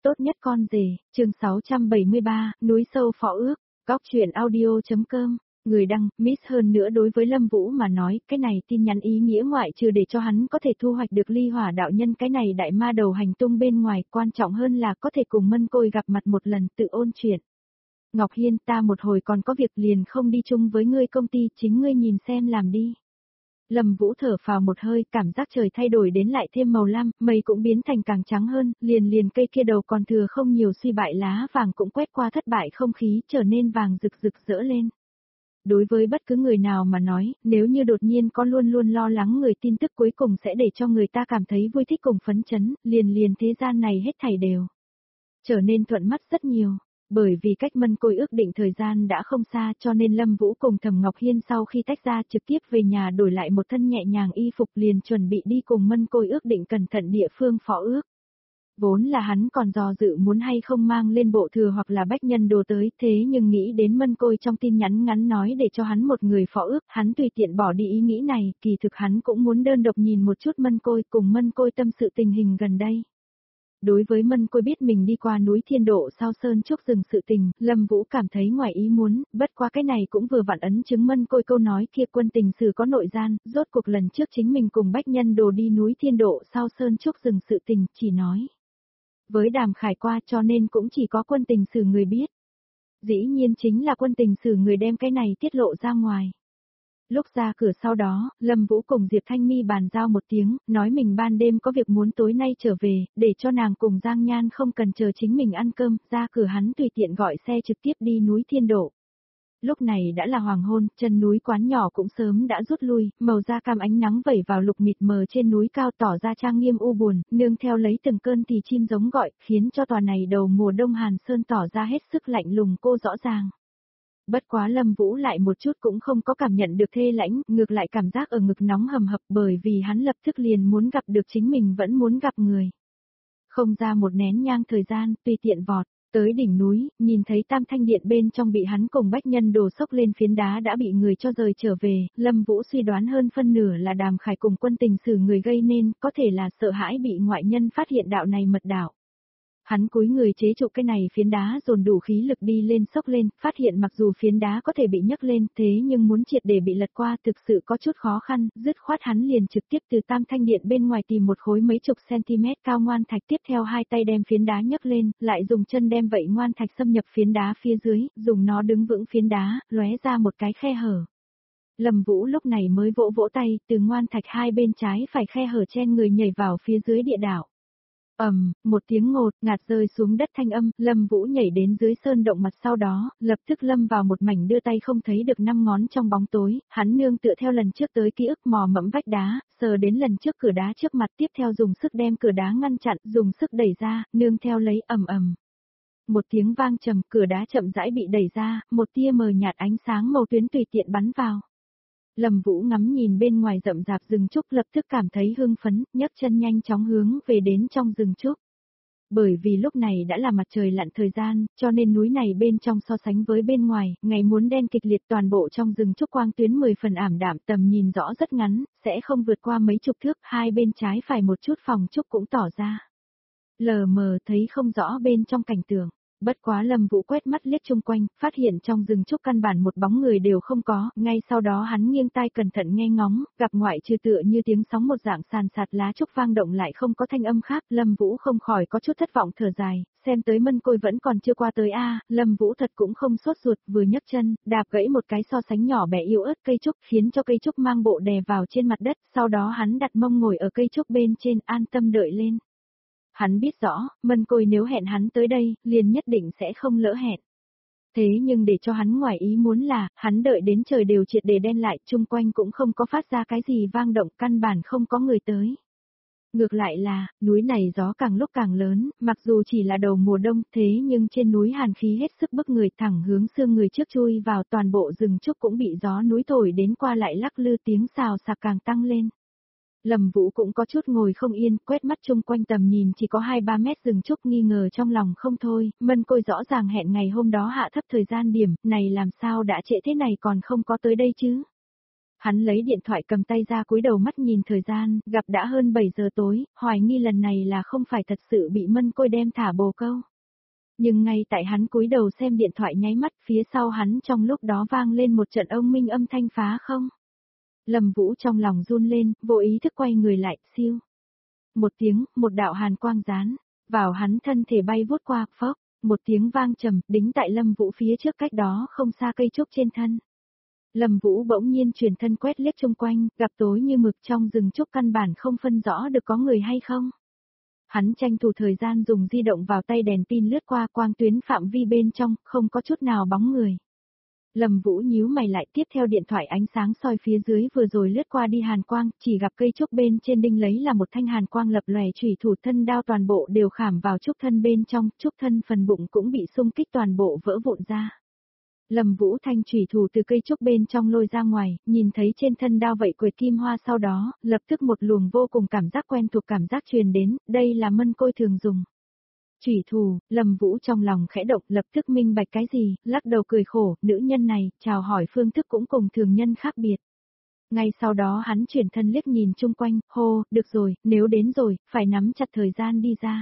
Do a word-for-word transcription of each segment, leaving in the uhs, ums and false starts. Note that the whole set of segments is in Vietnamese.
Tốt nhất con rể, chương sáu trăm bảy mươi ba, núi sâu phó ước, góc truyện audio.com, người đăng, Miss hơn nữa đối với Lâm Vũ mà nói, cái này tin nhắn ý nghĩa ngoại trừ để cho hắn có thể thu hoạch được ly hỏa đạo nhân cái này đại ma đầu hành tung bên ngoài, quan trọng hơn là có thể cùng Mân Côi gặp mặt một lần tự ôn chuyện. Ngọc Hiên, ta một hồi còn có việc liền không đi chung với ngươi công ty, chính ngươi nhìn xem làm đi. Lâm Vũ thở phào một hơi, cảm giác trời thay đổi đến lại thêm màu lam, mây cũng biến thành càng trắng hơn, liền liền cây kia đầu còn thừa không nhiều suy bại lá vàng cũng quét qua thất bại không khí, trở nên vàng rực rực rỡ lên. Đối với bất cứ người nào mà nói, nếu như đột nhiên có luôn luôn lo lắng người tin tức cuối cùng sẽ để cho người ta cảm thấy vui thích cùng phấn chấn, liền liền thế gian này hết thảy đều trở nên thuận mắt rất nhiều. Bởi vì cách Mân Côi ước định thời gian đã không xa cho nên Lâm Vũ cùng Thẩm Ngọc Hiên sau khi tách ra trực tiếp về nhà đổi lại một thân nhẹ nhàng y phục liền chuẩn bị đi cùng Mân Côi ước định cẩn thận địa phương phó ước. Vốn là hắn còn do dự muốn hay không mang lên bộ thừa hoặc là bách nhân đồ tới, thế nhưng nghĩ đến Mân Côi trong tin nhắn ngắn nói để cho hắn một người phó ước, hắn tùy tiện bỏ đi ý nghĩ này, kỳ thực hắn cũng muốn đơn độc nhìn một chút Mân Côi cùng Mân Côi tâm sự tình hình gần đây. Đối với Mân Côi biết mình đi qua núi Thiên Độ sau sơn trúc rừng sự tình, Lâm Vũ cảm thấy ngoài ý muốn, bất qua cái này cũng vừa vặn ấn chứng Mân Côi câu nói kia quân tình sử có nội gian, rốt cuộc lần trước chính mình cùng bách nhân đồ đi núi Thiên Độ sau sơn trúc rừng sự tình, chỉ nói với Đàm Khải qua cho nên cũng chỉ có quân tình sử người biết. Dĩ nhiên chính là quân tình sử người đem cái này tiết lộ ra ngoài. Lúc ra cửa sau đó, Lâm Vũ cùng Diệp Thanh Mi bàn giao một tiếng, nói mình ban đêm có việc muốn tối nay trở về, để cho nàng cùng Giang Nhan không cần chờ chính mình ăn cơm, ra cửa hắn tùy tiện gọi xe trực tiếp đi núi Thiên Độ. Lúc này đã là hoàng hôn, chân núi quán nhỏ cũng sớm đã rút lui, màu da cam ánh nắng vẩy vào lục mịt mờ trên núi cao tỏ ra trang nghiêm u buồn, nương theo lấy từng cơn thì chim giống gọi, khiến cho tòa này đầu mùa đông Hàn Sơn tỏ ra hết sức lạnh lùng cô rõ ràng. Bất quá Lâm Vũ lại một chút cũng không có cảm nhận được thê lãnh, ngược lại cảm giác ở ngực nóng hầm hập bởi vì hắn lập tức liền muốn gặp được chính mình vẫn muốn gặp người. Không ra một nén nhang thời gian, tùy tiện vọt, tới đỉnh núi, nhìn thấy Tam Thanh Điện bên trong bị hắn cùng bách nhân đồ sốc lên phiến đá đã bị người cho rời trở về, Lâm Vũ suy đoán hơn phân nửa là Đàm Khải cùng quân tình sử người gây nên, có thể là sợ hãi bị ngoại nhân phát hiện đạo này mật đạo. Hắn cúi người chế trụ cái này phiến đá dồn đủ khí lực đi lên sốc lên, phát hiện mặc dù phiến đá có thể bị nhấc lên thế nhưng muốn triệt để bị lật qua thực sự có chút khó khăn, dứt khoát hắn liền trực tiếp từ Tam Thanh Điện bên ngoài tìm một khối mấy chục cm cao ngoan thạch tiếp theo hai tay đem phiến đá nhấc lên, lại dùng chân đem vậy ngoan thạch xâm nhập phiến đá phía dưới, dùng nó đứng vững phiến đá, lóe ra một cái khe hở. Lâm Vũ lúc này mới vỗ vỗ tay, từ ngoan thạch hai bên trái phải khe hở chen người nhảy vào phía dưới địa đảo. Ầm, um, một tiếng ngột, ngạt rơi xuống đất thanh âm, Lâm Vũ nhảy đến dưới sơn động mặt sau đó, lập tức lâm vào một mảnh đưa tay không thấy được năm ngón trong bóng tối, hắn nương tựa theo lần trước tới ký ức mò mẫm vách đá, sờ đến lần trước cửa đá trước mặt tiếp theo dùng sức đem cửa đá ngăn chặn, dùng sức đẩy ra, nương theo lấy ầm ầm. Một tiếng vang trầm, cửa đá chậm rãi bị đẩy ra, một tia mờ nhạt ánh sáng màu tuyến tùy tiện bắn vào. Lâm Vũ ngắm nhìn bên ngoài rậm rạp rừng trúc lập tức cảm thấy hưng phấn, nhấc chân nhanh chóng hướng về đến trong rừng trúc. Bởi vì lúc này đã là mặt trời lặn thời gian, cho nên núi này bên trong so sánh với bên ngoài, ngày muốn đen kịch liệt toàn bộ trong rừng trúc quang tuyến mười phần ảm đạm tầm nhìn rõ rất ngắn, sẽ không vượt qua mấy chục thước, hai bên trái phải một chút phòng trúc cũng tỏ ra. Lờ mờ thấy không rõ bên trong cảnh tượng. Bất quá Lâm Vũ quét mắt liếc chung quanh, phát hiện trong rừng trúc căn bản một bóng người đều không có, ngay sau đó hắn nghiêng tai cẩn thận nghe ngóng, gặp ngoại trừ tựa như tiếng sóng một dạng sàn sạt lá trúc vang động lại không có thanh âm khác, Lâm Vũ không khỏi có chút thất vọng thở dài, xem tới Mân Côi vẫn còn chưa qua tới a, Lâm Vũ thật cũng không sốt ruột, vừa nhấc chân, đạp gãy một cái so sánh nhỏ bé yếu ớt cây trúc, khiến cho cây trúc mang bộ đè vào trên mặt đất, sau đó hắn đặt mông ngồi ở cây trúc bên trên, an tâm đợi lên. Hắn biết rõ, Mân Côi nếu hẹn hắn tới đây, liền nhất định sẽ không lỡ hẹn. Thế nhưng để cho hắn ngoài ý muốn là, hắn đợi đến trời đều triệt để đen lại, chung quanh cũng không có phát ra cái gì vang động, căn bản không có người tới. Ngược lại là, núi này gió càng lúc càng lớn, mặc dù chỉ là đầu mùa đông, thế nhưng trên núi hàn khí hết sức bức người thẳng hướng xương người trước chui vào toàn bộ rừng trúc cũng bị gió núi thổi đến qua lại lắc lư tiếng xào xạc càng tăng lên. Lâm Vũ cũng có chút ngồi không yên, quét mắt chung quanh tầm nhìn chỉ có hai ba mét rừng trúc nghi ngờ trong lòng không thôi, Mân Côi rõ ràng hẹn ngày hôm đó hạ thấp thời gian điểm, này làm sao đã trễ thế này còn không có tới đây chứ. Hắn lấy điện thoại cầm tay ra cúi đầu mắt nhìn thời gian, gặp đã hơn bảy giờ tối, hoài nghi lần này là không phải thật sự bị mân côi đem thả bồ câu. Nhưng ngay tại hắn cúi đầu xem điện thoại nháy mắt, phía sau hắn trong lúc đó vang lên một trận ông minh âm thanh phá không. Lâm Vũ trong lòng run lên, vô ý thức quay người lại, siêu. Một tiếng, một đạo hàn quang rán, vào hắn thân thể bay vút qua, phốc, một tiếng vang trầm, đính tại Lâm Vũ phía trước cách đó không xa cây trúc trên thân. Lâm Vũ bỗng nhiên chuyển thân quét liếc xung quanh, gặp tối như mực trong rừng trúc căn bản không phân rõ được có người hay không. Hắn tranh thủ thời gian dùng di động vào tay đèn pin lướt qua quang tuyến phạm vi bên trong, không có chút nào bóng người. Lâm Vũ nhíu mày lại tiếp theo điện thoại ánh sáng soi phía dưới vừa rồi lướt qua đi hàn quang, chỉ gặp cây trúc bên trên đinh lấy là một thanh hàn quang lập lòe chủy thủ thân đao toàn bộ đều khảm vào trúc thân bên trong, trúc thân phần bụng cũng bị xung kích toàn bộ vỡ vụn ra. Lâm Vũ thanh chủy thủ từ cây trúc bên trong lôi ra ngoài, nhìn thấy trên thân đao vậy quệt kim hoa sau đó, lập tức một luồng vô cùng cảm giác quen thuộc cảm giác truyền đến, đây là mân côi thường dùng. Chủy thủ, Lâm Vũ trong lòng khẽ động lập tức minh bạch cái gì, lắc đầu cười khổ, nữ nhân này, chào hỏi phương thức cũng cùng thường nhân khác biệt. Ngay sau đó hắn chuyển thân liếc nhìn chung quanh, hô, được rồi, nếu đến rồi, phải nắm chặt thời gian đi ra.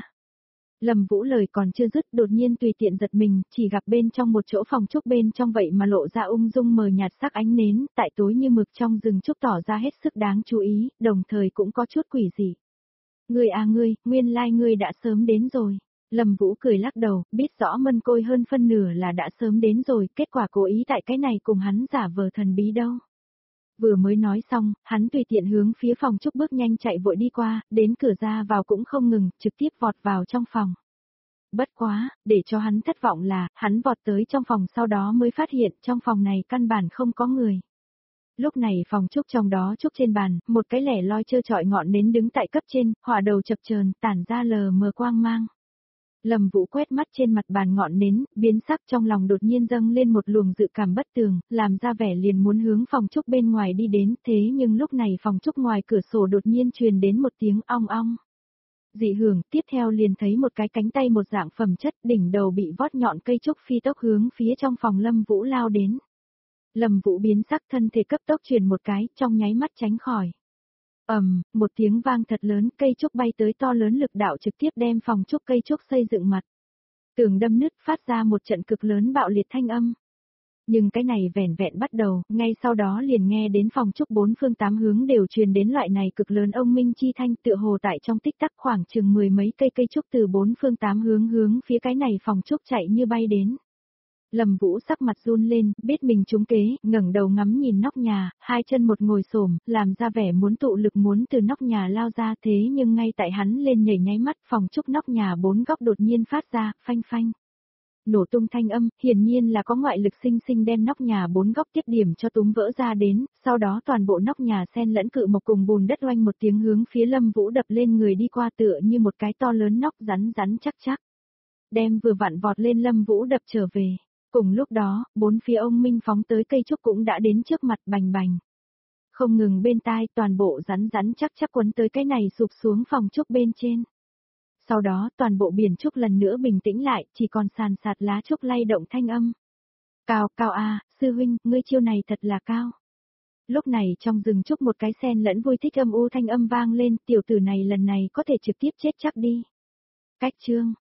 Lâm Vũ lời còn chưa dứt đột nhiên tùy tiện giật mình, chỉ gặp bên trong một chỗ phòng trúc bên trong vậy mà lộ ra ung dung mờ nhạt sắc ánh nến, tại tối như mực trong rừng trúc tỏ ra hết sức đáng chú ý, đồng thời cũng có chút quỷ dị. Ngươi à ngươi, nguyên lai like ngươi đã sớm đến rồi. Lâm Vũ cười lắc đầu, biết rõ mân côi hơn phân nửa là đã sớm đến rồi, kết quả cố ý tại cái này cùng hắn giả vờ thần bí đâu. Vừa mới nói xong, hắn tùy tiện hướng phía phòng trúc bước nhanh chạy vội đi qua, đến cửa ra vào cũng không ngừng, trực tiếp vọt vào trong phòng. Bất quá, để cho hắn thất vọng là, hắn vọt tới trong phòng sau đó mới phát hiện trong phòng này căn bản không có người. Lúc này phòng trúc trong đó trúc trên bàn, một cái lẻ loi trơ trọi ngọn nến đứng tại cấp trên, hỏa đầu chập chờn tản ra lờ mờ quang mang. Lâm Vũ quét mắt trên mặt bàn ngọn nến, biến sắc trong lòng đột nhiên dâng lên một luồng dự cảm bất tường, làm ra vẻ liền muốn hướng phòng trúc bên ngoài đi đến, thế nhưng lúc này phòng trúc ngoài cửa sổ đột nhiên truyền đến một tiếng ong ong. Dị hưởng, tiếp theo liền thấy một cái cánh tay một dạng phẩm chất, đỉnh đầu bị vót nhọn cây trúc phi tốc hướng phía trong phòng Lâm Vũ lao đến. Lâm Vũ biến sắc thân thể cấp tốc truyền một cái, trong nháy mắt tránh khỏi. Ầm, um, một tiếng vang thật lớn, cây trúc bay tới to lớn lực đạo trực tiếp đem phòng trúc cây trúc xây dựng mặt. Tường đâm nứt phát ra một trận cực lớn bạo liệt thanh âm. Nhưng cái này vẻn vẹn bắt đầu, ngay sau đó liền nghe đến phòng trúc bốn phương tám hướng đều truyền đến loại này cực lớn ông minh chi thanh tựa hồ tại trong tích tắc khoảng chừng mười mấy cây cây trúc từ bốn phương tám hướng hướng phía cái này phòng trúc chạy như bay đến. Lâm Vũ sắc mặt run lên, biết mình trúng kế, ngẩng đầu ngắm nhìn nóc nhà, hai chân một ngồi xổm, làm ra vẻ muốn tụ lực muốn từ nóc nhà lao ra thế nhưng ngay tại hắn lên nhảy nháy mắt phòng trúc nóc nhà bốn góc đột nhiên phát ra, phanh phanh. Nổ tung thanh âm, hiển nhiên là có ngoại lực sinh sinh đem nóc nhà bốn góc tiếp điểm cho túm vỡ ra đến, sau đó toàn bộ nóc nhà xen lẫn cự mộc cùng bùn đất oanh một tiếng hướng phía Lâm Vũ đập lên người đi qua tựa như một cái to lớn nóc rắn rắn chắc chắc. Đem vừa vặn vọt lên Lâm Vũ đập trở về. Cùng lúc đó, bốn phía ông Minh phóng tới cây trúc cũng đã đến trước mặt bành bành. Không ngừng bên tai toàn bộ rắn rắn chắc chắc quấn tới cái này sụp xuống phòng trúc bên trên. Sau đó toàn bộ biển trúc lần nữa bình tĩnh lại, chỉ còn sàn sạt lá trúc lay động thanh âm. Cao, cao a, sư huynh, ngươi chiêu này thật là cao. Lúc này trong rừng trúc một cái sen lẫn vui thích âm u thanh âm vang lên, tiểu tử này lần này có thể trực tiếp chết chắc đi. Cách chương.